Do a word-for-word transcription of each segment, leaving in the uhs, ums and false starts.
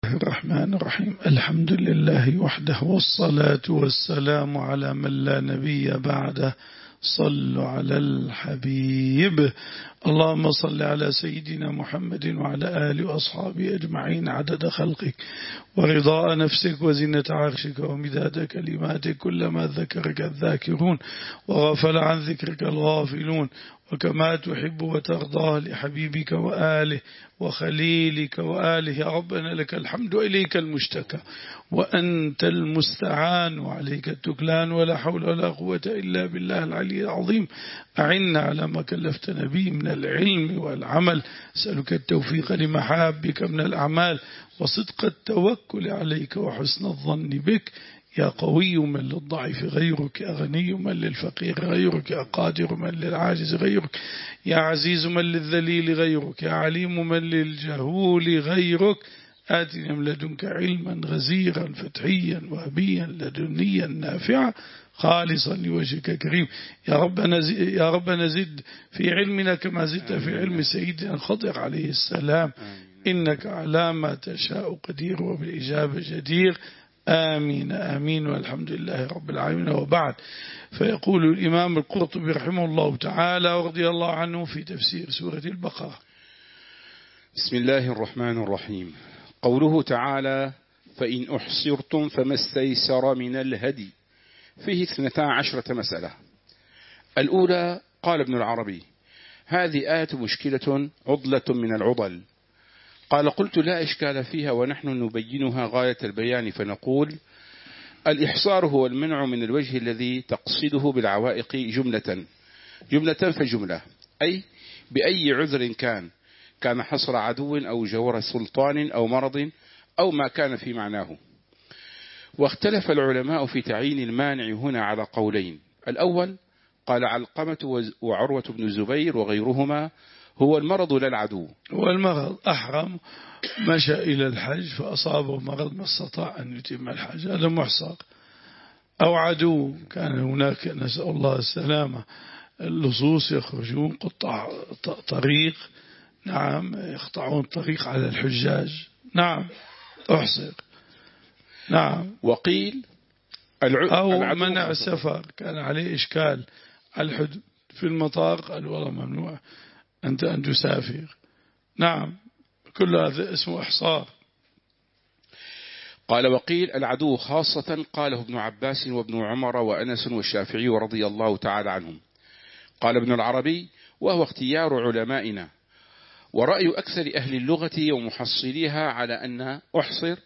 الرحمن الرحيم. الحمد لله وحده، والصلاة والسلام على من لا نبي بعده. صلوا على الحبيب. اللهم صل على سيدنا محمد وعلى آله وأصحابه أجمعين عدد خلقك ورضاء نفسك وزنة عرشك ومداد كلماتك، كلما ذكرك الذاكرون وغفل عن ذكرك الغافلون، وكما تحب وترضى لحبيبك وآله وخليلك وآله. يا ربنا لك الحمد وإليك المشتكى وأنت المستعان وعليك التكلان، ولا حول ولا قوة إلا بالله العلي العظيم. أعنا على ما كلفتنا به من العلم والعمل، أسألك التوفيق لمحابك من الأعمال، وصدق التوكل عليك وحسن الظن بك. يا قوي من للضعيف غيرك، يا غني من للفقير غيرك، يا قادر من للعاجز غيرك، يا عزيز من للذليل غيرك، يا عليم من للجهول غيرك. آتنا من لدنك علما غزيرا فتحيا وهبيا لدنيا نافعا خالصا لوجهك كريم. يا ربنا يا ربنا زد في علمنا كما زدت في علم سيدنا الخضر عليه السلام، إنك على ما تشاء قدير وبالإجابة جدير. آمين آمين والحمد لله رب العالمين. وبعد، فيقول الإمام القرطبي رحمه الله تعالى ورضي الله عنه في تفسير سورة البقرة: بسم الله الرحمن الرحيم. قوله تعالى: فإن أحصرتم فما استيسر من الهدي، فيه اثنتا عشرة مسألة. الأولى، قال ابن العربي: هذه آية مشكلة عضلة من العضل. قال: قلت: لا إشكال فيها، ونحن نبينها غاية البيان، فنقول: الإحصار هو المنع من الوجه الذي تقصده بالعوائق جملة جملة فجملة، أي بأي عذر كان كان حصر عدو أو جور سلطان أو مرض أو ما كان في معناه. واختلف العلماء في تعيين المانع هنا على قولين. الأول قال علقمة وعروة بن الزبير وغيرهما: هو المرض لا العدو. هو المرض. أحرم مشى إلى الحج فأصابه مرض ما استطاع أن يتم الحج، هذا محصر. أو عدو، كان هناك نسأل الله السلامة اللصوص يخرجون قطع طريق، نعم، يقطعون الطريق على الحجاج، نعم، أحصر. نعم. وقيل أو منع السفر، كان عليه إشكال على الحدود في المطار، قال والله ممنوع أنت أن تسافر. نعم، كل هذا اسمه إحصار. قال: وقيل العدو خاصة، قاله ابن عباس وابن عمر وأنس والشافعي رضي الله تعالى عنهم. قال ابن العربي: وهو اختيار علمائنا، ورأي أكثر أهل اللغة ومحصليها على أن أحصر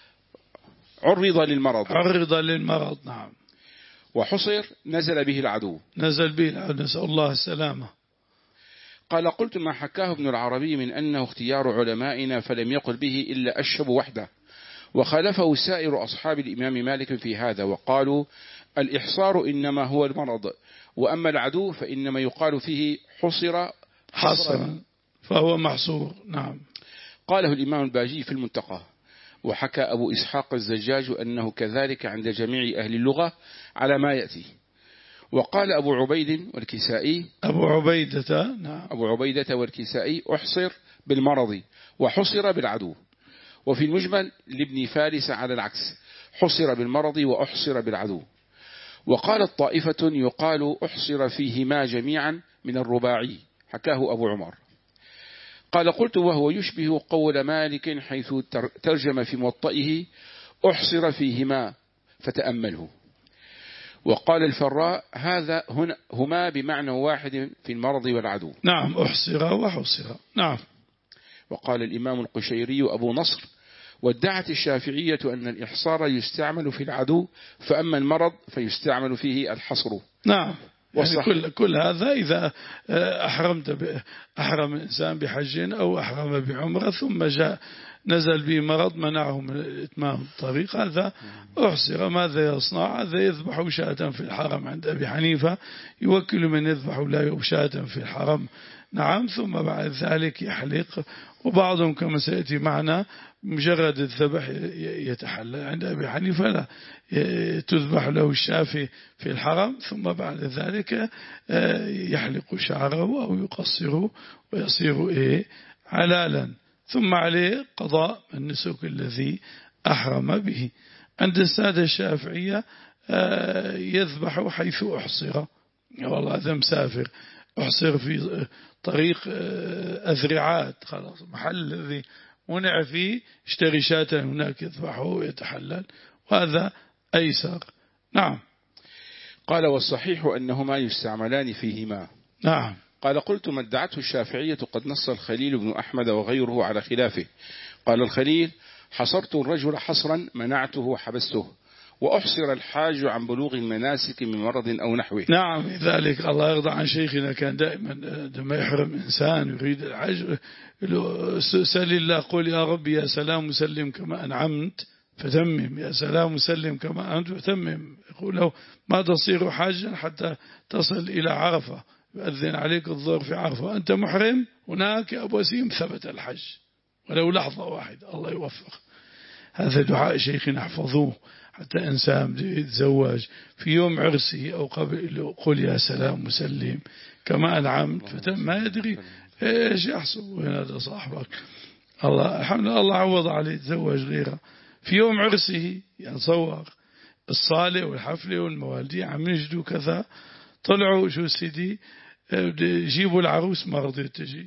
عرض للمرض عرض للمرض نعم. وحصر نزل به العدو نزل به العدو، نسأل الله السلامة. قال: قلت: ما حكاه ابن العربي من أنه اختيار علمائنا فلم يقل به إلا أشهب وحده، وخالفه سائر أصحاب الإمام مالك في هذا، وقالوا: الإحصار إنما هو المرض، وأما العدو فإنما يقال فيه حصر حصرا فهو محصور. نعم. قاله الإمام الباجي في المنتقى. وحكى أبو إسحاق الزجاج أنه كذلك عند جميع أهل اللغة على ما يأتي. وقال أبو عبيد والكسائي أبو عبيدة نعم. أبو عبيدة والكسائي: أحصر بالمرض وحصر بالعدو. وفي المجمل لابن فارس على العكس: حصر بالمرض وأحصر بالعدو. وقالت طائفة: يقال أحصر فيهما جميعا من الرباعي، حكاه أبو عمر. قال: قلت: وهو يشبه قول مالك حيث ترجم في موطئه: أحصر فيهما فتأمله. وقال الفراء: هذا هنا هما بمعنى واحد في المرض والعدو. نعم، أحصر وحصر. نعم. وقال الإمام القشيري أبو نصر: وادعت الشافعية أن الإحصار يستعمل في العدو، فأما المرض فيستعمل فيه الحصر. نعم. يعني كل, كل هذا إذا أحرمت أحرم الإنسان بحج أو أحرم بعمرة ثم جاء نزل به مرض منعه من إتمام الطريق، هذا أحصر. ماذا يصنع؟ هذا يذبح شاة في الحرم عند أبي حنيفة، يوكل من يذبح لا شاة في الحرم، نعم، ثم بعد ذلك يحلق. وبعضهم كما سيأتي معنا مجرد الذبح يتحلل. عند أبي حنيفة لا، تذبح له الشاة في الحرم ثم بعد ذلك يحلق شعره أو يقصره ويصير إيه حلالا، ثم عليه قضاء النسك الذي أحرم به. عند السادة الشافعية يذبح حيث أحصر. والله هذا مسافر أحصر في طريق أذرعات، خلاص محل الذي منع فيه اشتري شاة هناك يذبحه ويتحلل، وهذا أيسر. نعم. قال والصحيح أنهما يستعملان فيهما. نعم. قال قلت ما ادعته الشافعية قد نص الخليل بن أحمد وغيره على خلافه. قال الخليل حصرت الرجل حصرا منعته وحبسته، وأحصر الحاج عن بلوغ المناسك من مرض أو نحوه. نعم. لذلك الله يرضى عن شيخنا كان دائما لما يحرم إنسان يريد الحج سل الله قل يا ربي يا سلام مسلم كما أنعمت فتمم، يا سلام مسلم كما أنت فتمم. يقول له ما تصير حاجا حتى تصل إلى عرفة، يؤذن عليك الظهر في عرفة وأنت محرم هناك يا أبو وسيم ثبت الحج ولو لحظة واحدة. الله يوفق. هذا دعاء شيخنا احفظوه، حتى إنسان يتزوج في يوم عرسه أو قبل قل يا سلام مسلم كما أنعمت فتم، ما يدري إيش يحصل وين هذا صاحبك. الله الحمد لله الله عوض عليه يتزوج غيره في يوم عرسه. يتصور الصالة والحفلة والموالدين عم يجدوا كذا، طلعوا شو سيدي يجيبوا العروس ما رضيت تجي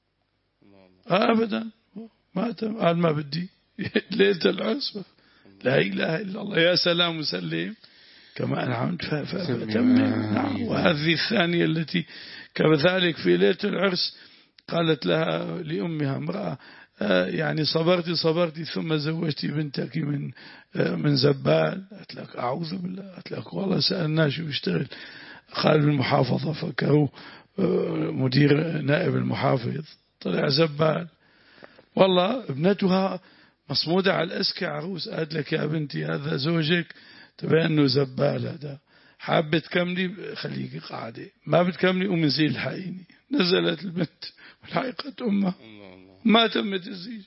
أبدا، ما تم قال ما بدي ليلة العرس لا إله إلا الله يا سلام مسلم كما أنعمت فتمم. نعم. وهذه الثانية التي كذلك في ليلة العرس قالت لها لأمها امرأة يعني صبرتي صبرتي ثم زوجتي بنتك من من زبال. قالت لك أعوذ بالله. قالت لك والله سألناه شو بيشتغل، قال بالمحافظة، فكروا مدير نائب المحافظ طلع زبال. والله ابنتها مصمودة على الأسكى عروس. قالت لك يا بنتي هذا زوجك تبين أنه زبال، هذا حاب تكملي خليكي قاعدة، ما بتكملي قومي زي الحقيني. نزلت البنت والحقيقة أمها ما تمت الزيجة.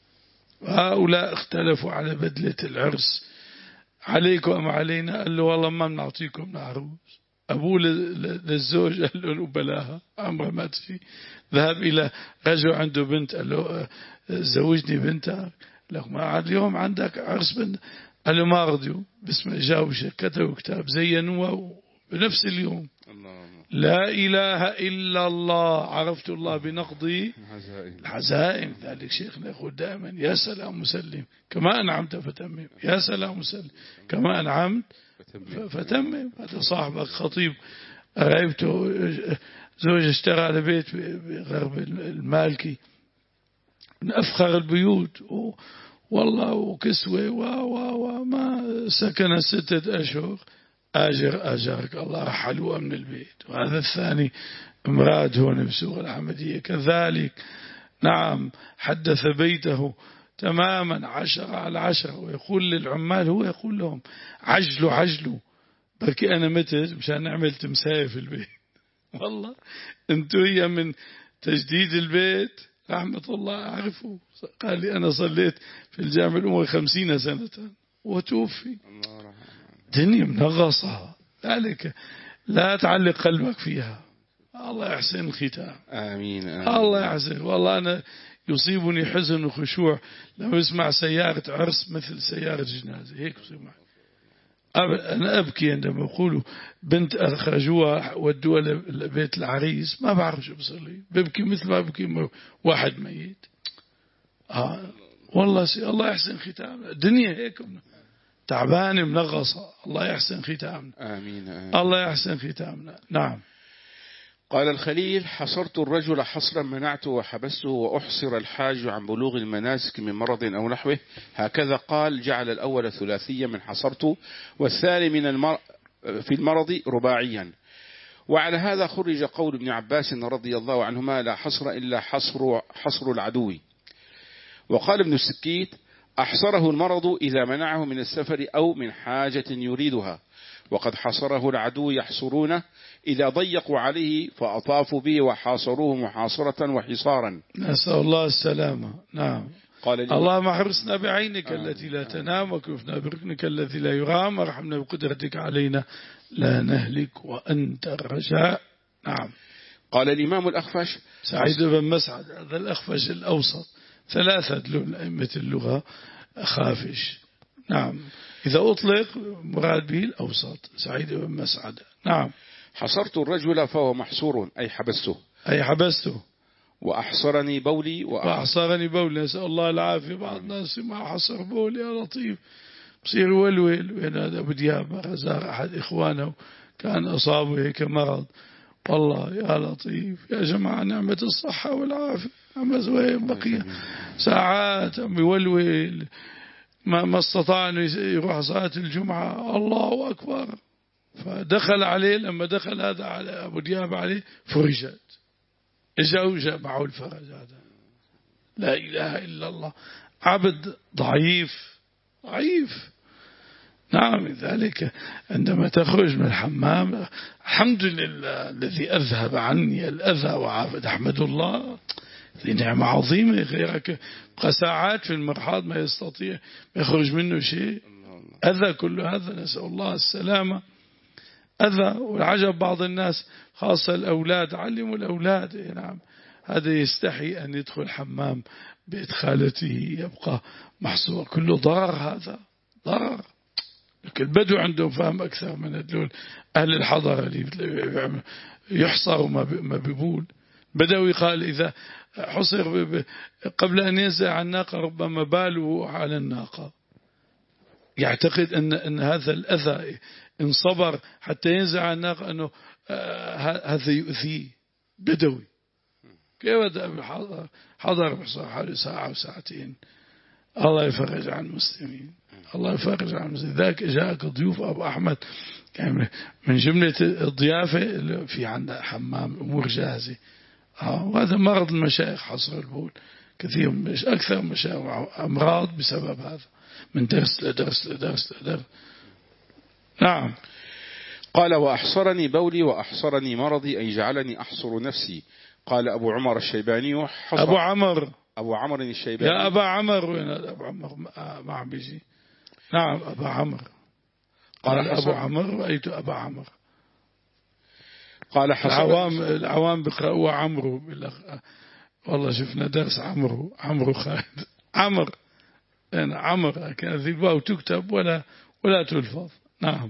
وهؤلاء اختلفوا على بدلة العرس عليكم أم علينا. قال له والله ما بنعطيكم العروس. أبوه للزوج قال له بلاها عمره ما تفي. ذهب إلى رجل عنده بنت قال له زوجني بنتك، لك ما عاد اليوم عندك عرس بنت. قال له ما رضيوا. بسم الله جاوب كتبوا كتاب زينوه بنفس اليوم. لا إله إلا الله عرفت الله بنقضي الحزائم. ذلك شيخنا يقول دائما يا سلام مسلم كما أنعمت فتمم، يا سلام مسلم كما أنعمت فتمم. هذا صاحبك خطيب قريبته زوج اشترى على بيت بغرب المالكي من أفخر البيوت والله وكسوة وما سكن ستة أشهر. آجر آجرك الله رحلوه من البيت. وهذا الثاني امرأة هون بسوق الحمدية كذلك. نعم. حدث بيته تماما عشرة على عشرة، ويقول للعمال هو يقول لهم عجلوا عجلوا بركي أنا متت مشان نعمل تمساية في البيت. والله انتو هي من تجديد البيت رحمة الله أعرفه. قال لي أنا صليت في الجامع الأموي خمسين سنة وتوفي. دنيا منغصة، ذلك لا تعلق قلبك فيها. الله يحسن الختام. آمين, آمين. الله يحسن. والله أنا يصيبني حزن وخشوع لما اسمع سيارة عرس مثل سيارة جنازة هيك بسمع. أنا أبكي عندما يقولوا بنت أخرجوها ودوها لبيت العريس ما بعرف شو بصير لي، ببكي مثل ما ببكي واحد ميت. آه والله سي الله يحسن ختامنا. الدنيا هيك تعبانة منغصة. الله يحسن ختامنا. آمين, آمين. الله يحسن ختامنا. نعم. قال الخليل حصرت الرجل حصرا منعته وحبسته، وأحصر الحاج عن بلوغ المناسك من مرض أو نحوه. هكذا قال جعل الأول ثلاثيا من حصرته والثاني من المر... في المرض رباعيا. وعلى هذا خرج قول ابن عباس رضي الله عنهما لا حصر إلا حصر, حصر العدو. وقال ابن السكيت أحصره المرض إذا منعه من السفر أو من حاجة يريدها، وقد حصره العدو يحصرونه إذا ضيقوا عليه فأطافوا به وحاصروه محاصرة وحصارا. نسأل الله السلامة. نعم. قال اللهم احرسنا بعينك التي لا تنام وكفنا بركنك الذي لا يرام وارحمنا بقدرتك علينا لا نهلك وأنت الرجاء. نعم. قال الإمام الأخفش سعيد بن مسعد هذا الأخفش الأوسط ثلاثة دلون أئمة اللغة خافش. نعم. إذا أطلق مراد به الأوسط سعيد بن مسعدة. نعم. حصرت الرجل فهو محصور أي حبسته أي حبسته. وأحصرني بولي وأحصرني بولي نسأل الله العافية. بعض الناس ما حصر بولي يا لطيف بصير ولول. وين هذا أبو دياب زار أحد إخوانه كان أصابه هيك مرض. والله يا لطيف يا جماعة نعمة الصحة والعافية أما وين بقية ساعات يولول ما ما استطاع أن يروح صلاة الجمعة. الله أكبر. فدخل عليه لما دخل هذا على أبو دياب عليه فرجت إجا وجاء معه الفرج. هذا لا إله إلا الله. عبد ضعيف ضعيف. نعم. لذلك عندما تخرج من الحمام الحمد لله الذي أذهب عني الأذى وعافد أحمد الله. هذه نعمة عظيمة. غيرك بقى ساعات في المرحاض ما يستطيع ما يخرج منه شيء. أذى كل هذا نسأل الله السلامة. أذى. والعجب بعض الناس خاصة الأولاد علموا الأولاد. نعم. هذا يستحي أن يدخل حمام بيت خالته يبقى محصور كله ضرر. هذا ضرر. لكن البدو عندهم فهم أكثر من هذول أهل الحضر اللي يحصر ما بيبول. بدوي قال إذا حصر قبل أن ينزع عن الناقة ربما باله على الناقة. يعتقد أن أن هذا الأذى إن صبر حتى ينزع عن الناقة أنه هذا يؤذيه. بدوي كيف بدأ بالحضر حضر بحصر حوالي ساعة وساعتين. الله يفرج عن المسلمين. الله يفرج عن المسلمين. ذاك جاءك ضيوف أبو أحمد يعني من جملة الضيافة في عندنا حمام أمور جاهزة. آه وهذا مرض المشايخ حصر البول. كثير مش أكثر مشايخ أمراض بسبب هذا من درس لدرس لدرس لدرس. نعم. قال وأحصرني بولي وأحصرني مرضي أي جعلني أحصر نفسي. قال أبو عمر الشيباني أبو عمر أبو عمر الشيباني يا أبا عمر وين أبو عمر ما عم بيجي. نعم أبا عمر. قال أبو عمر رأيت أبا عمر. قال العوام العوام بقرأوا عمرو. والله شفنا درس عمرو عمرو خالد عمر أنا عمر كان ذي الواو تكتب ولا ولا تلفظ. نعم.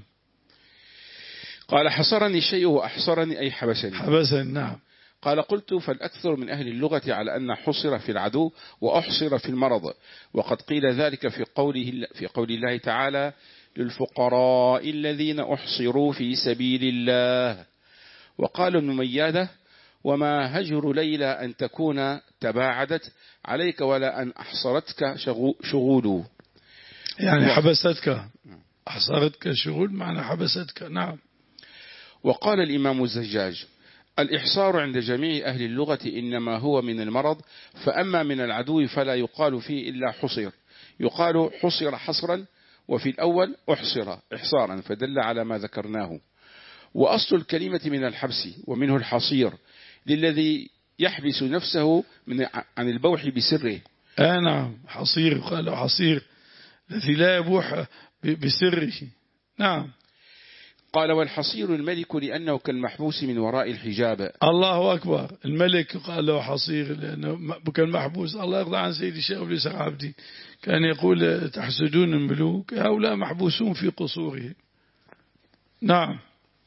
قال حصرني شيء وأحصرني أي حبسني حبسني. نعم. قال قلت فالأكثر من أهل اللغة على أن حصر في العدو وأحصر في المرض. وقد قيل ذلك في قوله في قول الله تعالى للفقراء الذين أحصروا في سبيل الله. وقال ابن ميادة وما هجر ليلى أن تكون تباعدت عليك ولا أن أحصرتك شغول. يعني حبستك أحصرتك شغول معنى حبستك. نعم. وقال الإمام الزجاج الإحصار عند جميع أهل اللغة إنما هو من المرض. فأما من العدو فلا يقال فيه إلا حصر. يقال حصر حصرا وفي الأول أحصر إحصارا فدل على ما ذكرناه. وأصل الكلمة من الحبس ومنه الحصير للذي يحبس نفسه من عن البوح بسره. آه نعم. حصير قال حصير الذي لا يبوح بسره. نعم. قال والحصير الملك لأنه كالمحبوس من وراء الحجاب. الله أكبر. الملك قال له حصير لأنه كالمحبوس. الله يرضى عن سيدي الشيخ أبو الإسحاق عبدي كان يقول تحسدون الملوك هؤلاء محبوسون في قصورهم. نعم.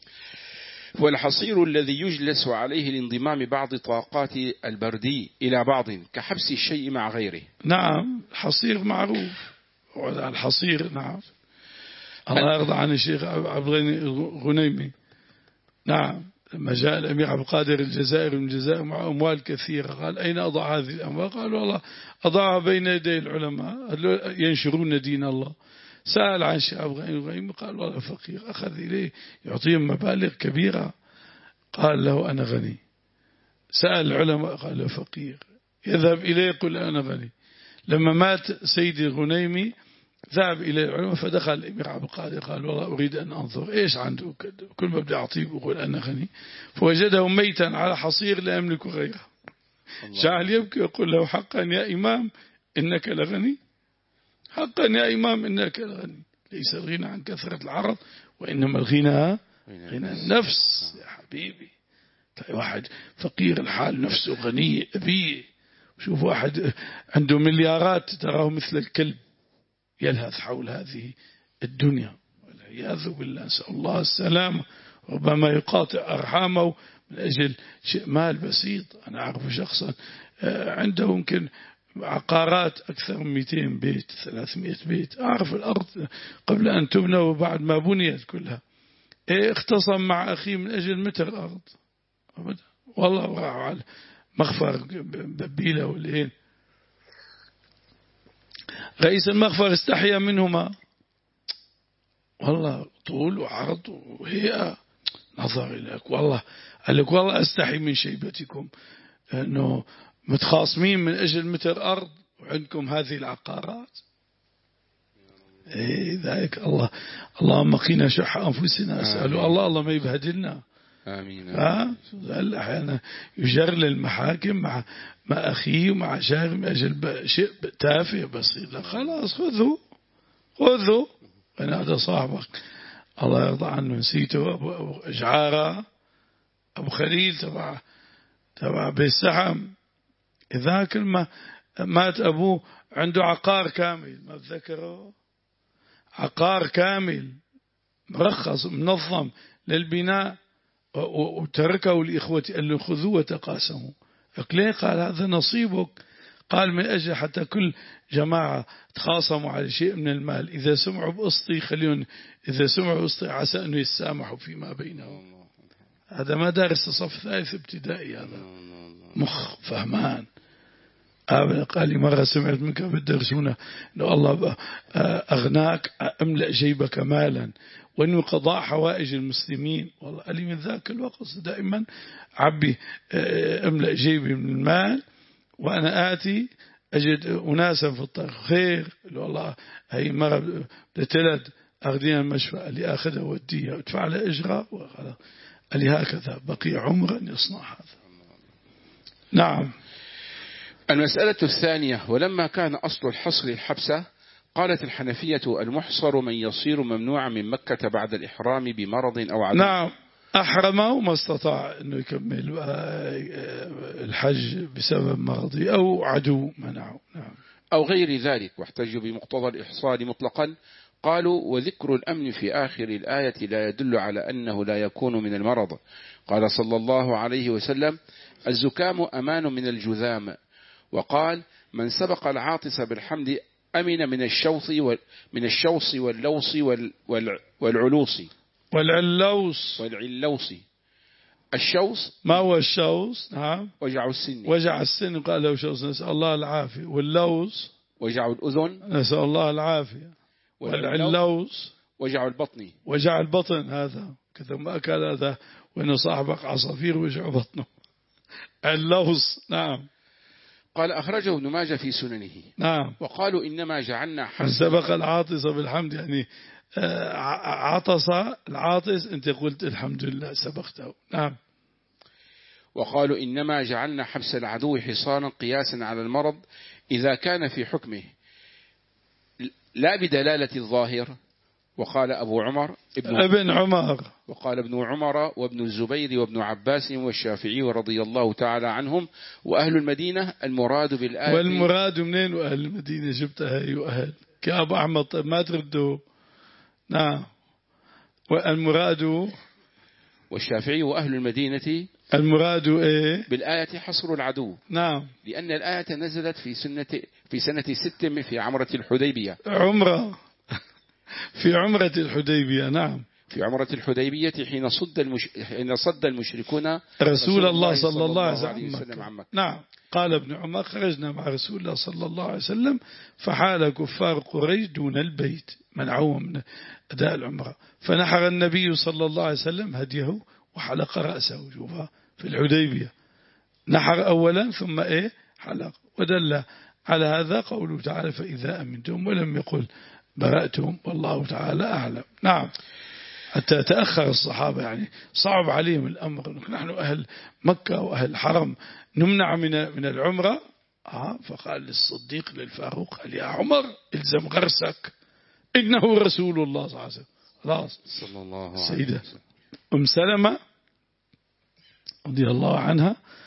والحصير الذي يجلس عليه لانضمام بعض طاقات البردي إلى بعض كحبس الشيء مع غيره. نعم. حصير معروف. الحصير. نعم. الله يرضى عن الشيخ عبد الغنيمي. نعم. لما جاء الأمير عبد القادر الجزائري من الجزائر مع أموال كثيرة قال أين أضع هذه الأموال؟ قال والله أضعها بين يدي العلماء ينشرون دين الله. سأل عن الشيخ عبد الغنيمي قال والله فقير. أخذ إليه يعطيهم مبالغ كبيرة. قال له أنا غني. سأل العلماء قال له فقير. يذهب إليه يقول أنا غني. لما مات سيدي الغنيمي ذهب إلى العلماء فدخل الأمير عبد القادر قال والله أريد أن أنظر إيش عنده كل ما بدي أعطيه يقول أنا غني. فوجده ميتا على حصير لا يملك غيره. جعل يبكي يقول له حقا يا إمام إنك لغني. حقا يا إمام إنك لغني. ليس الغنى عن كثرة العرض وإنما الغنى غنى النفس. يا حبيبي تلاقي واحد فقير الحال نفسه غني أبيه شوف واحد عنده مليارات تراه مثل الكلب يلهث حول هذه الدنيا والعياذ بالله، نسأل الله السلامة. ربما يقاطع أرحامه من أجل شيء مال بسيط. أنا أعرف شخصا عنده يمكن عقارات أكثر من مئتين بيت ثلاثمئة بيت، أعرف الأرض قبل أن تبنى وبعد ما بنيت كلها. إيه اختصم مع أخيه من أجل متر أرض أبدا، والله راحوا على مخفر ببيلة والإيه، رئيس المخفر استحيا منهما والله، طول وعرض وهيئة، نظر إليك والله قال لك والله أستحي من شيبتكم أنه متخاصمين من أجل متر أرض وعندكم هذه العقارات. إيه ذلك الله، اللهم قنا شح أنفسنا، أسأله الله الله ما يبهدلنا. آمين. ها أحيانا يجر للمحاكم مع مع أخيه ومع شاغل من أجل شيء تافه بسيط، لا خلاص خذه خذه. أنا هذا صاحبك الله يرضى عنه، نسيته، أبو, أبو إجعارة أبو خليل تبع تبع بالسحم، إذا كل ما مات أبوه عنده عقار كامل، ما تذكره، عقار كامل مرخص منظم للبناء، وتركه لإخوة اللي خذوه وتقاسموا. ليه؟ قال هذا نصيبك، قال من أجل حتى كل جماعة تخاصموا على شيء من المال إذا سمعوا بقسطي خليون، إذا سمعوا بقسطي عسى أنه يسامحوا فيما بينهم. هذا ما دارس صف ثالث ابتدائي، هذا مخ فهمان. قال لي مرة سمعت منك بالدرسونة أنه الله أغناك أملأ جيبك مالا وأنه قضاء حوائج المسلمين. والله قال لي من ذاك الوقت دائما عبي أملأ جيبي من المال، وأنا آتي أجد أناسا في الطريق خير، والله هي مرة بتلد أخذين المشفى، قال لي أخذها وديها وادفع لها إجراء، قال لي هكذا بقي عمرا يصنع هذا. نعم. المسألة الثانية، ولما كان أصل الحصر الحبسة، قالت الحنفية المحصر من يصير ممنوعا من مكة بعد الإحرام بمرض أو عدو. نعم، أحرم وما استطاع أنه يكمل الحج بسبب مرضه أو عدو منعه. نعم. أو غير ذلك، واحتجوا بمقتضى الإحصار مطلقا. قالوا وذكر الأمن في آخر الآية لا يدل على أنه لا يكون من المرض. قال صلى الله عليه وسلم الزكام أمان من الجذام. وقال من سبق العاطس بالحمد أمن من الشوص من الشوص واللوص والعلوص والعلوص والعلوص. الشوص ما هو الشوص؟ نعم، وجع السن. وجع السن قال له شوص، نسأل الله العافية. واللوص وجع الأذن، نسأل الله العافية. والعلوص وجع البطن، وجع البطن. هذا كذا ما أكل هذا وإنه صاحبك عصافير وجع بطنه. اللوص. نعم. قال أخرجه ابن ماجه في سننه. نعم. وقالوا إنما جعلنا من سبق العاطس بالحمد، يعني عطس العاطس أنت قلت الحمد لله سبقته. نعم. وقالوا إنما جعلنا حبس العدو حصانا قياسا على المرض إذا كان في حكمه لا بدلالة الظاهر. وقال أبو عمر ابن, ابن عمر وقال ابن عمر وابن الزبير وابن عباس والشافعي رضي الله تعالى عنهم وأهل المدينة المراد بالآية. والمراد منين وأهل المدينة جبتها هي وأهل كأبو أحمد ما تردوا. نعم. والمراد والشافعي وأهل المدينة المراد إيه؟ بالآية حصر العدو. نعم. لأن الآية نزلت في سنة في سنة ست في عمرة الحديبية. عمرة في عمرة الحديبية. نعم. في عمرة الحديبية حين صد المش... حين صد المشركون رسول, رسول الله صلى, صلى الله عليه وسلم عن مكة. نعم. قال ابن عمر خرجنا مع رسول الله صلى الله عليه وسلم فحال كفار قريش دون البيت منعوهم من أداء العمرة، فنحر النبي صلى الله عليه وسلم هديه وحلق رأسه. شوفها في الحديبية نحر أولا ثم إيه حلق. ودل على هذا قوله تعالى فإذا أمنتم، ولم يقل برأتم، والله تعالى أعلم. نعم. حتى تأخر الصحابة، يعني صعب عليهم الأمر، نحن أهل مكة وأهل الحرم نمنع من من العمرة. آه فقال للصديق للفاروق قال يا عمر الزم غرسك إنه رسول الله صلى الله عليه وسلم. خلاص. صلى الله عليه وسلم. سيدة أم سلمة رضي الله عنها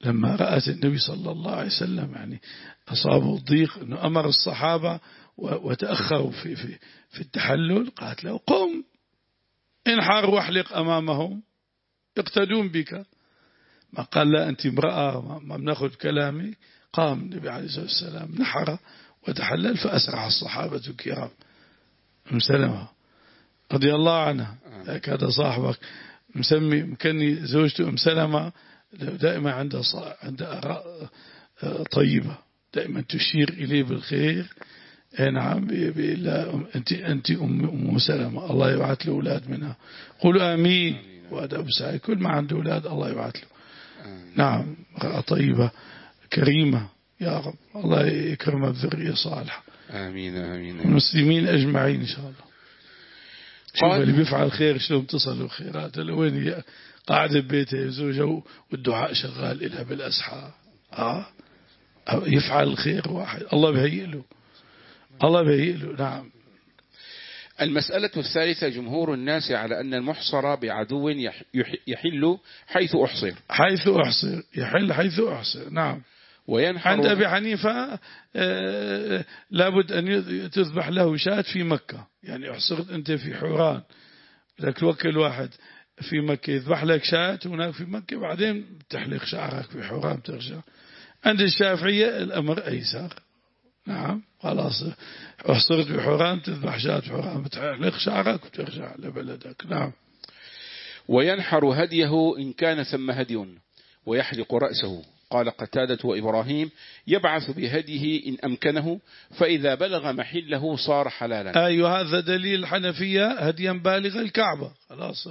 لما رأت النبي صلى الله عليه وسلم يعني أصابه الضيق أنه أمر الصحابة وتأخروا في, في, في التحلل، قالت له قم انحر واحلق أمامهم يقتدون بك. ما قال لا أنت امرأة ما بناخذ كلامي. قام النبي عليه الصلاة والسلام نحر وتحلل فأسرع الصحابة الكرام. أم سلمة رضي الله عنها هذا صاحبك مسمي مكني زوجته أم سلمة دائما عندها عندها آراء طيبة دائما تشير إليه بالخير. نعم أنت أنت أم أم سلمة الله يبعث له أولاد منها. قولوا آمين. وهذا أبو سعيد كل ما عنده أولاد الله يبعث له. نعم طيبة كريمة يا رب الله يكرمها بذرية صالحة. آمين آمين. المسلمين أجمعين إن شاء الله. شوف اللي بيفعل خير شلون تصلوا خيرات. وين قاعدة ببيته زوجه والدعاء شغال إلها بالأسحار. آه يفعل الخير واحد الله بهيئ له الله بهيئ له. نعم. المسألة الثالثة جمهور الناس على أن المحصر بعدو يحل حيث أحصر حيث أحصر يحل حيث أحصر. نعم. وينحر عند أبي حنيفة آه لابد أن تذبح له شاة في مكة. يعني أحصرت أنت في حوران لك توكل واحد في مكة يذبح لك شاة هناك في مكة بعدين تحلق شعرك في حوران ترجع. عند الشافعية الأمر أيسر. نعم خلاص أحصرت في حوران تذبح شاة في حوران بتحلق شعرك وترجع لبلدك. نعم. وينحر هديه إن كان ثم هدي ويحلق رأسه. قال قتادة وإبراهيم يبعث بهديه إن أمكنه فإذا بلغ محله صار حلالا. أيوة هذا دليل الحنفية هديا بالغ الكعبة. خلاص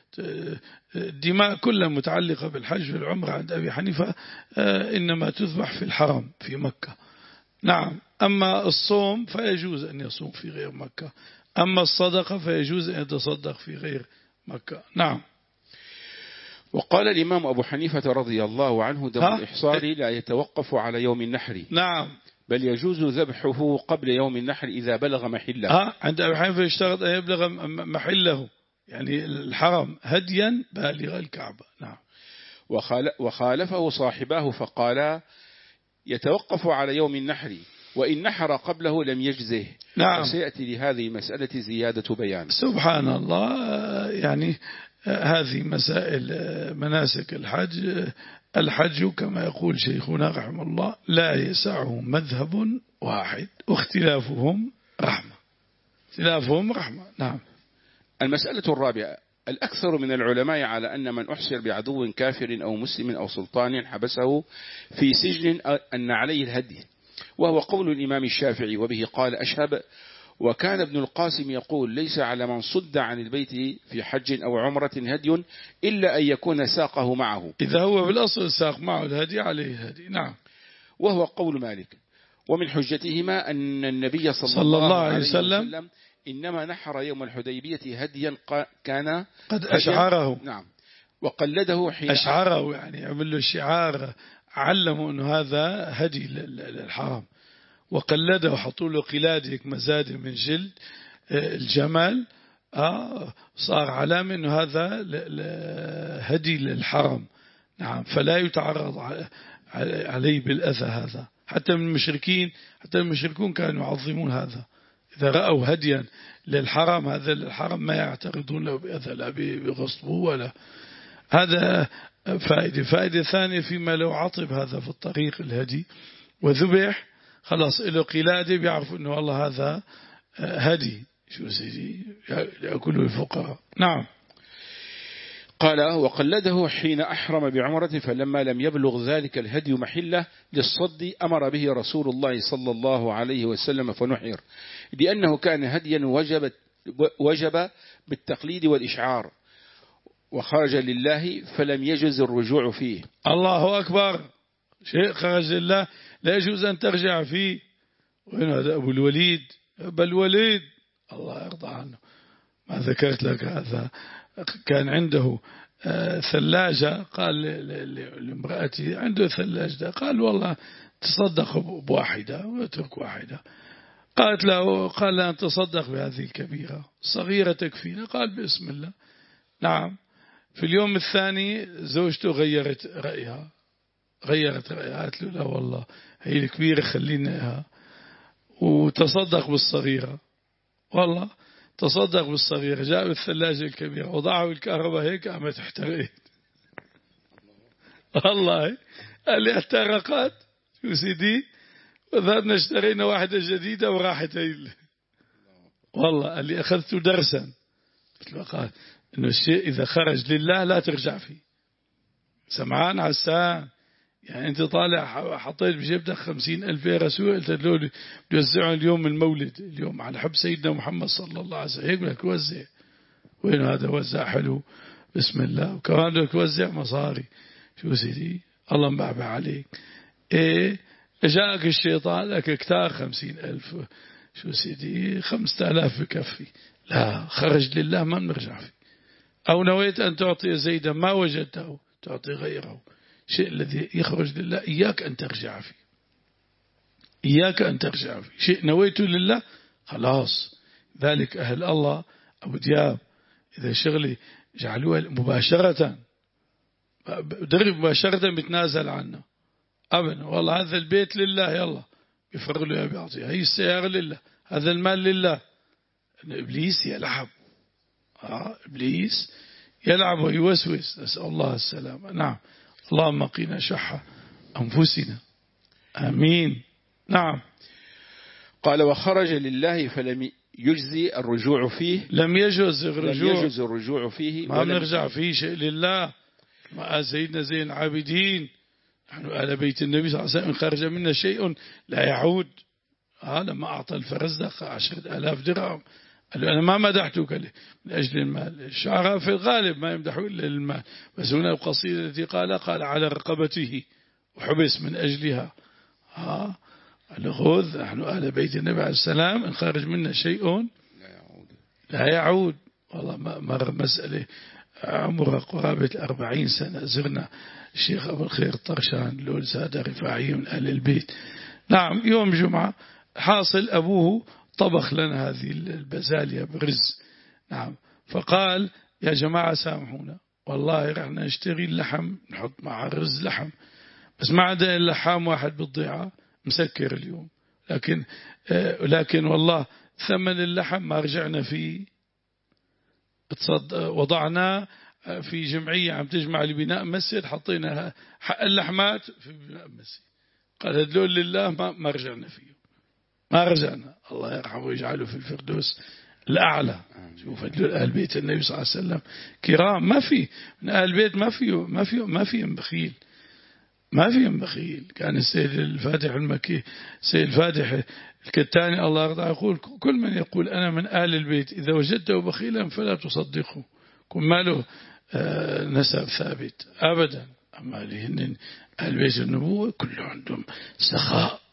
الدماء كلها متعلقة بالحج والعمرة عند أبي حنيفة إنما تذبح في الحرم في مكة. نعم. أما الصوم فيجوز أن يصوم في غير مكة. أما الصدقة فيجوز أن يتصدق في غير مكة. نعم. وقال الإمام أبو حنيفة رضي الله عنه دم الإحصار لا يتوقف على يوم النحر. نعم. بل يجوز ذبحه قبل يوم النحر إذا بلغ محله. ها عند أبو حنيفة يشترط أن يبلغ محله يعني الحرم هديا بالغ الكعبة. نعم. وخالفه صاحباه فقالا يتوقف على يوم النحر وإن نحر قبله لم يجزه. نعم. وسيأتي لهذه المسألة زيادة بيان. سبحان الله. يعني هذه مسائل مناسك الحج. الحج كما يقول شيخنا رحمه الله لا يسعه مذهب واحد واختلافهم رحمة. اختلافهم رحمة. نعم. المسألة الرابعة الأكثر من العلماء على أن من أحصر بعدو كافر أو مسلم أو سلطان حبسه في سجن أن عليه الهدي وهو قول الإمام الشافعي وبه قال أشهب. وكان ابن القاسم يقول ليس على من صد عن البيت في حج أو عمرة هدي إلا أن يكون ساقه معه. إذا هو بالأصل ساق معه الهدي عليه الهدي. نعم. وهو قول مالك. ومن حجتهما أن النبي صلى, صلى الله عليه وسلم, وسلم إنما نحر يوم الحديبية هديا كان قد أشعره. نعم. وقلده حين أشعره يعني عمل له شعار علموا أنه هذا هدي للحرم وقلده وحطوا له قلادك مزاد من جلد الجمال. آه صار علامة أنه هذا هدي للحرم. نعم. فلا يتعرض عليه بالأذى هذا حتى من المشركين. حتى المشركون كانوا يعظمون هذا إذا رأوا هديا للحرم هذا للحرم ما يعترضون له بأذى لا بغصبه ولا. هذا فائدة. فائدة ثانية فيما لو عطب هذا في الطريق الهدي وذبح خلاص له قلادة بيعرفوا أنه والله هذا هدي شو سيدي يأكله الفقراء. نعم. قال وقلده حين أحرم بعمرة فلما لم يبلغ ذلك الهدي محله للصد أمر به رسول الله صلى الله عليه وسلم فنحر لأنه كان هديا وجب, وجب بالتقليد والإشعار وخرج لله فلم يجوز الرجوع فيه. الله أكبر. شيء خرج لله لا يجوز أن ترجع فيه. وين هذا أبو الوليد أبو الوليد الله يرضى عنه ما ذكرت لك هذا كان عنده ثلاجة قال لامرأتي عنده ثلاجة قال والله تصدق بواحدة واترك واحدة. قالت له قال لا تصدق بهذه الكبيرة صغيرة تكفينا قال بسم الله. نعم. في اليوم الثاني زوجته غيرت رأيها غيرت رأيها. له لا والله هي الكبيرة خلينا إياها وتصدق بالصغيرة. والله تصدق بالصغيرة، جاء بالثلاجة الكبيرة وضعه بالكهرباء هيك قامت احترقت. والله قال لي احترقت شو سيدي، وذهبنا اشترينا واحدة جديدة وراحت هي. والله قال لي أخذت درسا. قلت له قال إنه الشيء إذا خرج لله لا ترجع فيه. سمعان عسان، يعني أنت طالع حطيت بجيبتك خمسين ألف رسول، قلت له بيوزعون اليوم المولد اليوم على حب سيدنا محمد صلى الله عليه وسلم، هيك بدك توزع. وين هذا وزع حلو بسم الله، وكمان بدك توزع مصاري. شو سيدي الله مبعبع عليك. إيه جاءك الشيطان لك اكتار خمسين ألف، شو سيدي خمسة آلاف بكفي. لا خرج لله ما بنرجع فيه. أو نويت أن تعطي زيدا ما وجدته تعطي غيره. شيء الذي يخرج لله إياك أن ترجع فيه، إياك أن ترجع فيه. شيء نويته لله خلاص. ذلك أهل الله أبو دياب إذا شغلي جعلوها مباشرة، درب مباشرة بتنازل عنه أبدا. والله هذا البيت لله يلا يفرغ له بيعطيه، هي السيارة لله، هذا المال لله. إبليس يلعب، آه إبليس يلعب ويوسوس، نسأل الله السلامة. نعم اللهم قنا شح أنفسنا آمين. نعم. قال وخرج لله فلم يجزي الرجوع فيه، لم يجوز الرجوع، لم يجوز الرجوع فيه ما نرجع فيه شيء لله. ما سيدنا زين العابدين نحن أهل بيت النبي صلى الله عليه وسلم خرج منا شيء لا يعود. هذا لما أعطى الفرزدق عشرة آلاف درهم قال له أنا ما مدحتك من أجل المال. الشعراء في الغالب ما يمدحوا إلا المال، بس هنا القصيدة التي قال قال على رقبته وحبس من أجلها. ها قال خذ نحن أهل بيت النبي عليه السلام إن خرج منا شيء لا يعود، لا يعود. والله مر مسألة عمره قرابة أربعين سنة، زرنا الشيخ أبو الخير طرشان لول سادة رفاعي من أهل البيت. نعم يوم جمعة حاصل أبوه طبخ لنا هذه البزالية برز. نعم فقال يا جماعة سامحونا والله رح نشتري اللحم نحط مع الرز لحم، بس ما عندنا اللحام واحد بالضيعة مسكر اليوم، لكن آه لكن والله ثمن اللحم ما رجعنا فيه. وضعنا في جمعية عم تجمع لبناء مسجد، حطينا حق اللحمات في بناء مسجد. قال هدول لله ما, ما رجعنا فيه، ما رجعنا. الله يرحمه ويجعله في الفردوس الأعلى. شوف هدول أهل بيت النبي صلى الله عليه وسلم كرام، ما في من أهل البيت ما فيه ما فيه ما فيهم بخيل، ما فيهم بخيل. كان السيد الفاتح المكي السيد الفاتح الكتاني الله يرضى يقول كل من يقول أنا من آل البيت إذا وجدته بخيلا فلا تصدقه، كن ماله آه نسب ثابت أبدا. أما لهن آل بيت النبوة كله عندهم سخاء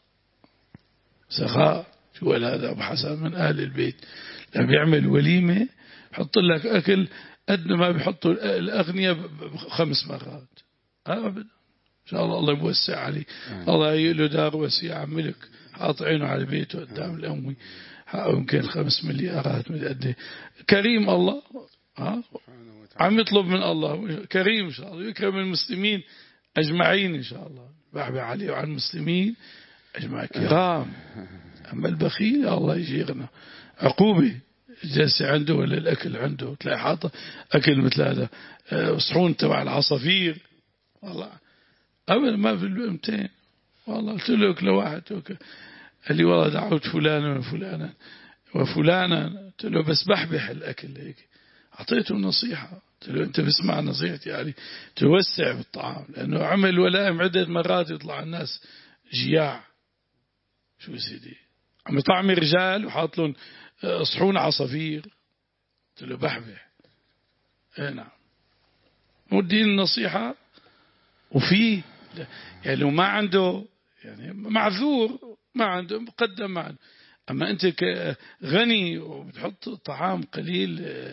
سخاء. شو هذا أبو حسن من آل البيت لما يعمل وليمة حط لك أكل قد ما بيحطوا الأغنياء خمس مرات أبدا. إن شاء الله الله يوسع عليه، الله يله دار وسيعة ملك حاط عينه على بيته قدام الأموي يمكن خمس مليارات من قد كريم الله. ها عم يطلب من الله كريم إن شاء الله يكرم المسلمين أجمعين إن شاء الله، بعبع عليه وعلى المسلمين أجمع كرام. أما البخيل الله يجيرنا عقوبة جالس عنده ولا الأكل عنده تلاقي حاطة أكل مثل هذا صحون تبع العصافير. والله أبدا ما في البمتين. والله قلت له لواحد قال لي والله دعوت فلانا وفلانا وفلانا، قلت له بس بحبح الأكل هيك. أعطيته نصيحة قلت له أنت بسمع نصيحتي يعني توسع بالطعام، لأنه عمل ولائم عدة مرات يطلع الناس جياع. شو سيدي عم يطعم رجال وحاط لهم صحون عصافير، قلت له بحبح. اي نعم مدين النصيحة. وفي يعني لو ما عنده يعني معذور ما عنده مقدم معه. أما أنت غني وبتحط طعام قليل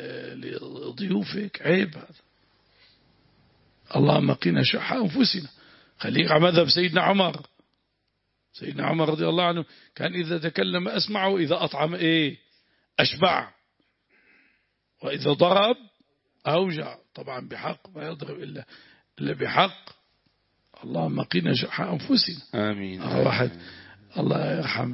لضيوفك عيب هذا. اللهم قنا شح أنفسنا. خليك على مذهب سيدنا عمر. سيدنا عمر رضي الله عنه كان إذا تكلم أسمعه، إذا أطعم إيه أشبع، وإذا ضرب أوجع. طبعا بحق ما يضرب إلا إلا بحق. اللهم قنا شح أنفسنا. آمين. واحد الله يرحم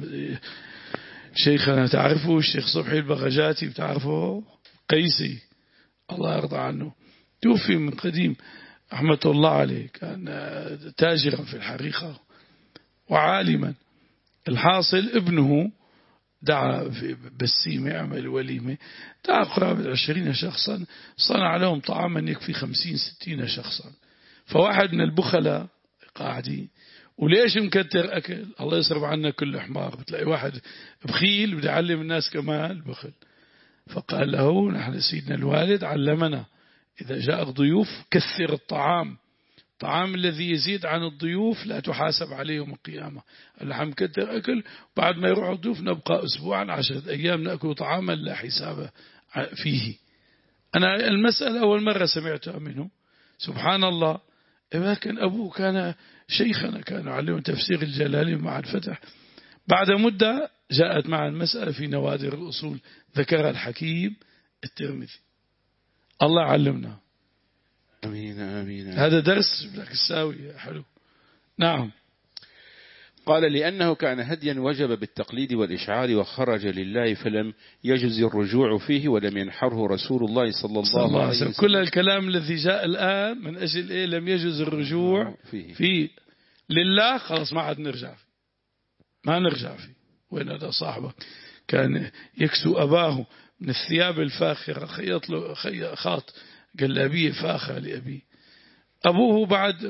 شيخنا تعرفه الشيخ صبحي البغجاتي بتعرفه قيسي الله يرضى عنه، توفي من قديم رحمة الله عليه، كان تاجرا في الحقيقة وعالما. الحاصل ابنه دعا في بسيمة عمل وليمة، دعا قرابة عشرين شخصا، صنع لهم طعاما يكفي خمسين ستين شخصا. فواحد من البخلاء قاعدين وليش مكتر أكل، الله يصرف عنا كل حمار، بتلاقي واحد بخيل بده يعلم الناس كمان البخل. فقال له نحن سيدنا الوالد علمنا إذا جاء ضيوف كثر الطعام، الطعام الذي يزيد عن الضيوف لا تحاسب عليه يوم القيامة. قال له حنكتر أكل بعد ما يروح الضيوف نبقى أسبوعا عشرة أيام نأكل طعاما لا حساب فيه. أنا المسألة أول مرة سمعتها منه سبحان الله. لكن أبوه كان شيخنا، كان يعلم تفسير الجلالين مع الفتح. بعد مدة جاءت مع المسألة في نوادر الأصول ذكر الحكيم الترمذي. الله علمنا. آمين آمين. هذا درس لك الساوي حلو. نعم. قال لأنه كان هديا وجب بالتقليد والإشعار وخرج لله فلم يجز الرجوع فيه ولم ينحره رسول الله صلى الله, الله عليه وسلم. كل الكلام الذي جاء الآن من أجل إيه لم يجز الرجوع فيه, فيه. لله خلاص ما عاد نرجع فيه، ما نرجع فيه. وين هذا صاحبك كان يكسو أباه من الثياب الفاخرة، خيط له خاط جلابية فاخرة لأبيه. أبوه بعد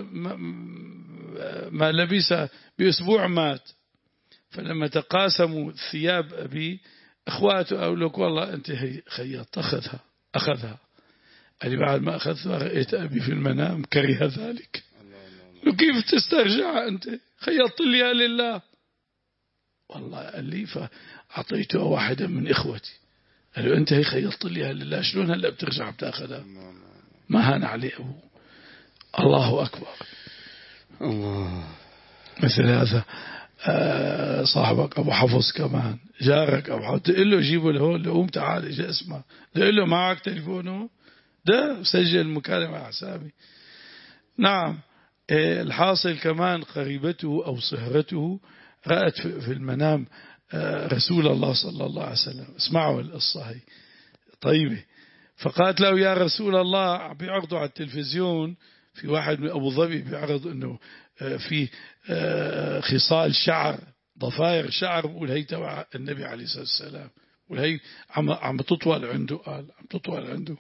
ما لبس بأسبوع مات، فلما تقاسموا ثياب أبي أخواته قالوا لك والله أنت خيط أخذها أخذها قال بعد ما أخذتها رأيت أبي في المنام كره ذلك. كيف تسترجع أنت خيطت لي لله؟ والله قال لي فأعطيته واحدا من إخوتي قال له أنت هي خيطت لي لله، شلون هلأ بترجع بتاخذها؟ ما هان عليه أبوه. الله أكبر. الله. مثل هذا صاحبك أبو حفص كمان، جارك أبو حفص تقول له جيبه لهون لقوم تعال إجا اسمه، تقول له معك تليفونه ده سجل مكالمة على حسابي. نعم. الحاصل كمان قريبته أو صهرته رأت في المنام رسول الله صلى الله عليه وسلم. اسمعوا القصة هي طيبة. فقالت له يا رسول الله، بيعرضوا على التلفزيون في واحد من أبو ظبي بيعرض أنه في خصال شعر ضفائر شعر، بقول هي تبع النبي عليه الصلاة والسلام، وهي عم عم تطول عنده. قال عم تطول عنده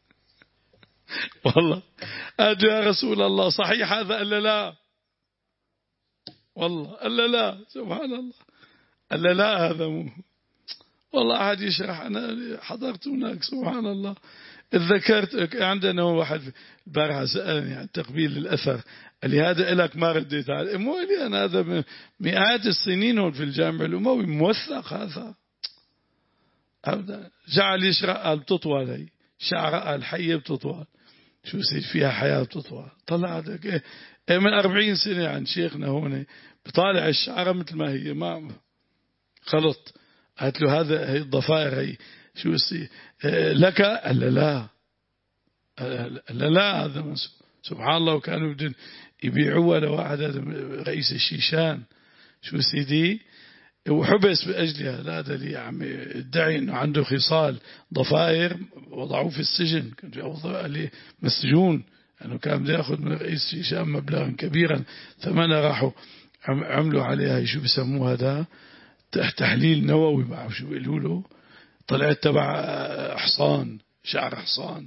والله. قال يا رسول الله صحيح هذا؟ قال لا والله. قال لا سبحان الله. قال لا هذا مو والله. أحد يشرح، أنا حضرت هناك سبحان الله. ذكرت عندنا واحد البارحة سألني عن تقبيل الأثر، قال لي هذا إلك ما رديت عليه. مو لي أنا، هذا مئات السنين هون في الجامع الأموي موثق هذا. أبدا جعل يشرح قال بتطول هي شعر، قال حية بتطول، شو يصير فيها حياة بتطول. طلع هذاك إيه من أربعين سنة عن شيخنا هون بطالع الشعر مثل ما هي ما خلط. قالت له هذا هي الضفائر هي شو يصير لك؟ قال لا لا لا هذا منسوب. سبحان الله. وكانوا بدهم يبيعوها لواحد رئيس الشيشان شو سيدي، وحبس بأجلها. لا هذا اللي عم يدعي انه عنده خصال ضفائر وضعوه في السجن، كان في أوضاع مسجون لأنه كان بده ياخذ من رئيس الشيشان مبلغا كبيرا، ثمنها راحوا عملوا عليها شو بسموه هذا تحليل نووي، ما شو بيقولوا له، طلعت تبع حصان، شعر حصان.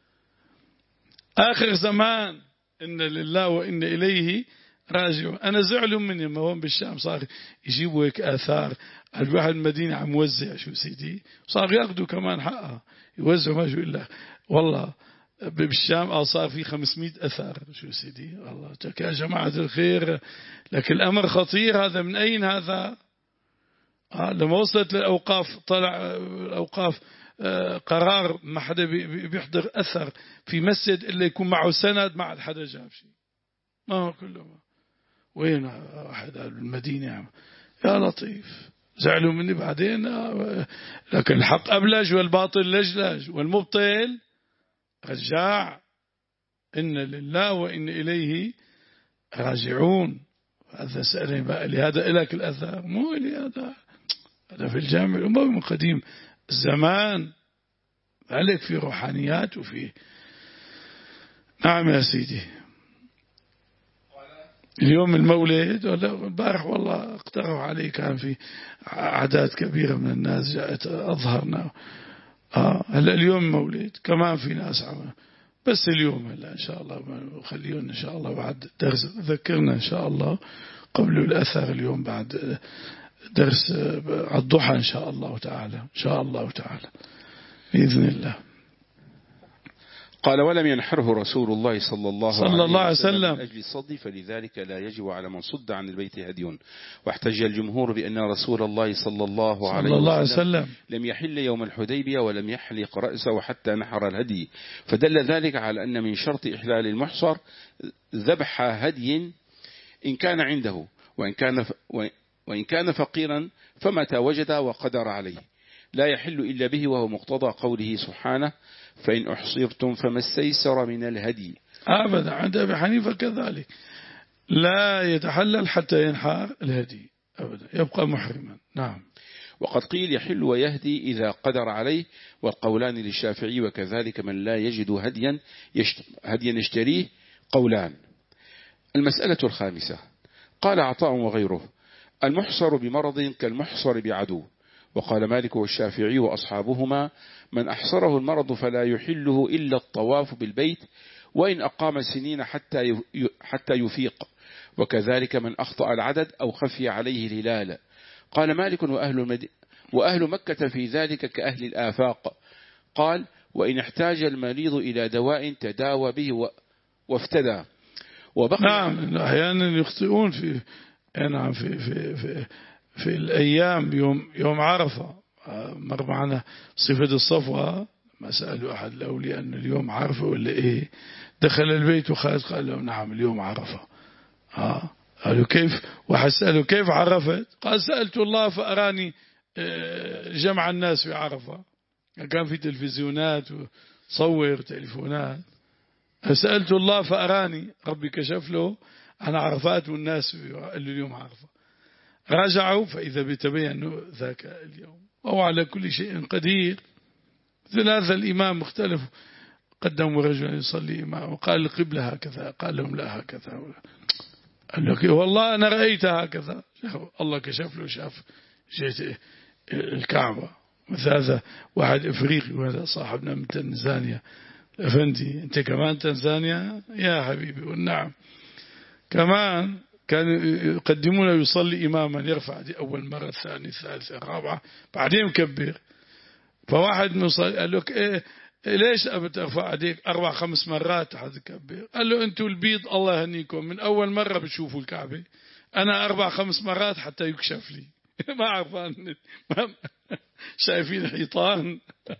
آخر زمان إن لله وإن إليه راجعون. أنا زعلوا مني ما هون بالشام صار يجيبوا هيك آثار. الواحد المدينة عم وزع شو سيدي، صار ياخذوا كمان حقها يوزعوا ما شو إلا والله. بالشام صار في خمسمائة أثر شو سيدي. الله يا جماعة الخير، لكن الأمر خطير. هذا من أين هذا؟ آه لما وصلت للأوقاف طلع الأوقاف آه قرار ما حدا بيحضر أثر في مسجد إلا يكون معه سند، ما عاد حدا جاب شيء. ما هو كله ما. وين واحد بالمدينة يا لطيف زعلوا مني بعدين آه. لكن الحق أبلج والباطل لجلج والمبطل رجاع. إن لله وإن إليه راجعون. هذا سألني بقى لهذا إلك الأثر مو إلي هذا، هذا في الجامع الأموي من قديم الزمان. عليك في روحانيات وفي. نعم يا سيدي. اليوم المولد ولا البارح والله اقترحوا علي، كان في أعداد كبيرة من الناس جاءت أظهرنا. آه هلا اليوم مولد كمان في ناس عمل، بس اليوم هلا إن شاء الله خليون إن شاء الله بعد درس ذكرنا إن شاء الله قبل الأثر اليوم بعد درس الضحى إن شاء الله تعالى، إن شاء الله تعالى بإذن الله. قال ولم ينحره رسول الله صلى الله, صلى الله عليه وسلم من أجل الصد، فلذلك لا يجب على من صد عن البيت هدي. واحتج الجمهور بأن رسول الله صلى الله عليه صلى الله وسلم, وسلم لم يحل يوم الحديبية ولم يحلق رأسه حتى نحر الهدي، فدل ذلك على أن من شرط إحلال المحصر ذبح هدي إن كان عنده، وإن كان, وإن كان فقيرا فمتى وجد وقدر عليه لا يحل إلا به، وهو مقتضى قوله سبحانه فإن أحصرتم فما استيسر من الهدي. أبدا عند أبي حنيفة كذلك لا يتحلل حتى ينحر الهدي أبدا، يبقى محرما. نعم. وقد قيل يحل ويهدي إذا قدر عليه، والقولان للشافعي، وكذلك من لا يجد هديا هديا يشتريه قولان. المسألة الخامسة قال عطاء وغيره المحصر بمرض كالمحصر بعدو. وقال مالك والشافعي وأصحابهما من أحصره المرض فلا يحله إلا الطواف بالبيت، وإن أقام سنين حتى حتى يفيق، وكذلك من أخطأ العدد أو خفي عليه الهلال. قال مالك وأهل, المد... وأهل مكة في ذلك كأهل الآفاق. قال وإن احتاج المريض إلى دواء تداوى به و... وافتدى. وبقي نعم أحيانا يخطئون في نعم في في في في الأيام يوم يوم عرفة. مر معنا صفة الصفوة ما سألوا أحد الأولياء أن اليوم عرفة ولا إيه، دخل البيت وخالد قال له نعم اليوم عرفة. آه. قالوا كيف؟ واحد سأله كيف عرفت؟ قال سألت الله فأراني جمع الناس في عرفة، كان في تلفزيونات وصور تليفونات، سألت الله فأراني ربي كشف له عن عرفات والناس قال له اليوم عرفة. راجعوا فإذا بيتبين أنه ذاك اليوم، وهو على كل شيء قدير. مثل هذا الإمام مختلف، قدموا رجلا يصلي إمام وقال القبلة هكذا، قال لهم لا هكذا، قال لك والله أنا رأيت هكذا، الله كشف له شاف جيت الكعبة. مثل هذا واحد إفريقي وهذا صاحبنا من تنزانيا، أفندي أنت كمان تنزانيا يا حبيبي؟ والنعم كمان كانوا يقدمون يصلي إماما يرفع دي أول مرة، الثانية الثالثة الرابعة بعدين مكبر. فواحد مصلي قال له إيه ليش أبى ترفع ديك أربع خمس مرات حد كبر؟ قال له أنتوا البيض الله يهنيكم من أول مرة بتشوفوا الكعبة، أنا أربع خمس مرات حتى يكشف لي ما عرفان شايفين حيطان.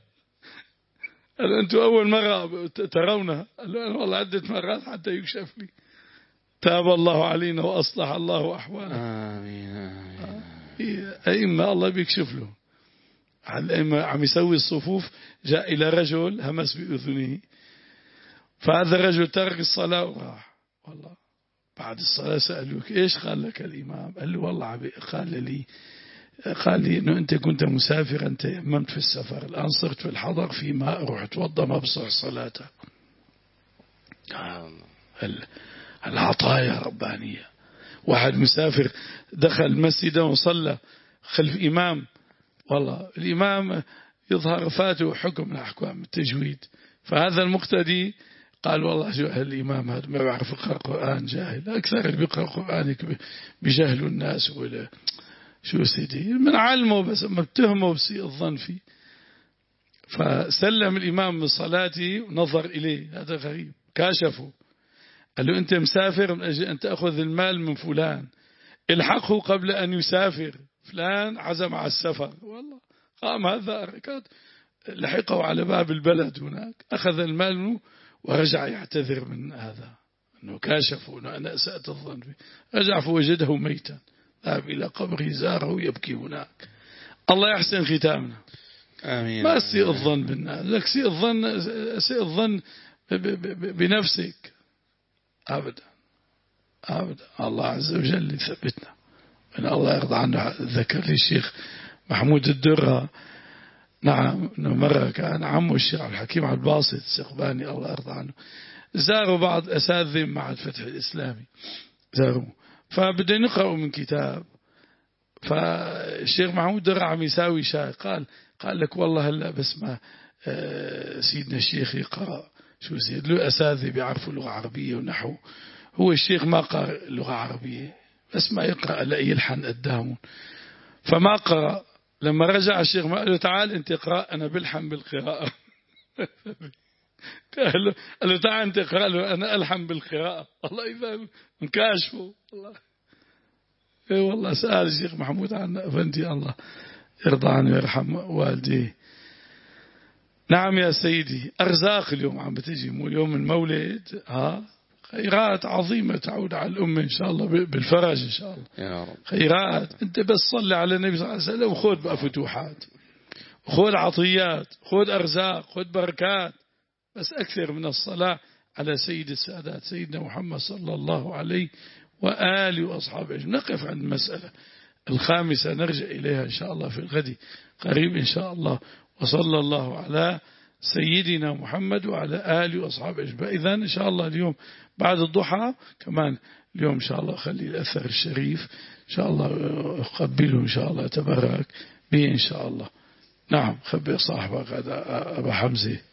قال له أنتوا أول مرة ترونها؟ قال له أنا والله عدة مرات حتى يكشف لي. تاب الله علينا وأصلح الله أحوالنا. آمين. أئمة الله بيكشف له. الأئمة عم يسوي الصفوف، جاء إلى رجل همس بأذنه، فهذا الرجل ترك الصلاة وراح. والله بعد الصلاة سألوك إيش قال لك الإمام؟ قال له والله قال لي قال لي إنه أنت كنت مسافر، أنت يممت في السفر، الآن صرت في الحضر في ماء، روح توضى ما بصح صلاته. العطايا ربانية. واحد مسافر دخل مسجدا وصلى خلف إمام، والله الإمام يظهر فاته حكم من أحكام التجويد، فهذا المقتدي قال والله شو الإمام هذا ما بيعرف يقرأ القرآن، جاهل. أكثر اللي بيقرأ القرآن بجهل الناس ولا شو سيدي من علمه، بس ما بتهمه بسيء الظن فيه. فسلم الإمام من صلاته ونظر إليه، هذا غريب، كاشفه قال له أنت مسافر من أجل أن تأخذ المال من فلان، الحقه قبل أن يسافر، فلان عزم على السفر. والله قام هذا ركض لحقه على باب البلد هناك، أخذ المال منه ورجع يعتذر من هذا أنه كاشفه أنه أنا أسأت الظن به. رجع فوجده ميتا، ذهب إلى قبره زاره يبكي هناك. الله يحسن ختامنا. آمين. ما سيء الظن بالناس، لك سيء الظن سيء الظن بنفسك أبدا. أبدا. الله عز وجل يثبتنا من الله يرضى عنه. ذكر لي الشيخ محمود الدرة، نعم، إنه مرة كان عمه الشيخ عبد الحكيم عبد الباسط السقباني الله يرضى عنه، زاروا بعض أساتذة مع الفتح الإسلامي، زاروا فبدأ نقرأوا من كتاب، فالشيخ محمود الدرة عم يساوي شاي، قال قال لك والله هلا بس ما سيدنا الشيخ يقرأ شو سيد له أساتذة بيعرفوا لغة عربية ونحو، هو الشيخ ما قرأ لغة عربية بس ما يقرأ لا يلحن قدامهم، فما قرأ. لما رجع الشيخ ما قال له تعال انت اقرأ انا بلحن بالقراءة. قال له قال له تعال انت اقرأ له انا الحن بالقراءة. الله يفهم مكاشفه. الله اي والله سأل الشيخ محمود عن افندي الله يرضى عنه ويرحم والديه. نعم يا سيدي، أرزاق اليوم عم بتجي، مو يوم المولد، ها خيرات عظيمة تعود على الأمة إن شاء الله بالفرج إن شاء الله يا رب. خيرات. أنت بس صلي على النبي صلى الله عليه وسلم وخذ بقى فتوحات، خذ عطيات، خذ أرزاق، خذ بركات، بس أكثر من الصلاة على سيد السادات سيدنا محمد صلى الله عليه وآله وأصحابه. نقف عند المسألة الخامسة نرجع إليها إن شاء الله في الغد قريب إن شاء الله. وصلى الله على سيدنا محمد وعلى آله وأصحابه أجمعين. إذن إن شاء الله اليوم بعد الضحى كمان اليوم إن شاء الله خلي الأثر الشريف إن شاء الله أقبله إن شاء الله تبرك به إن شاء الله. نعم، خبر صاحبك هذا أبا حمزة.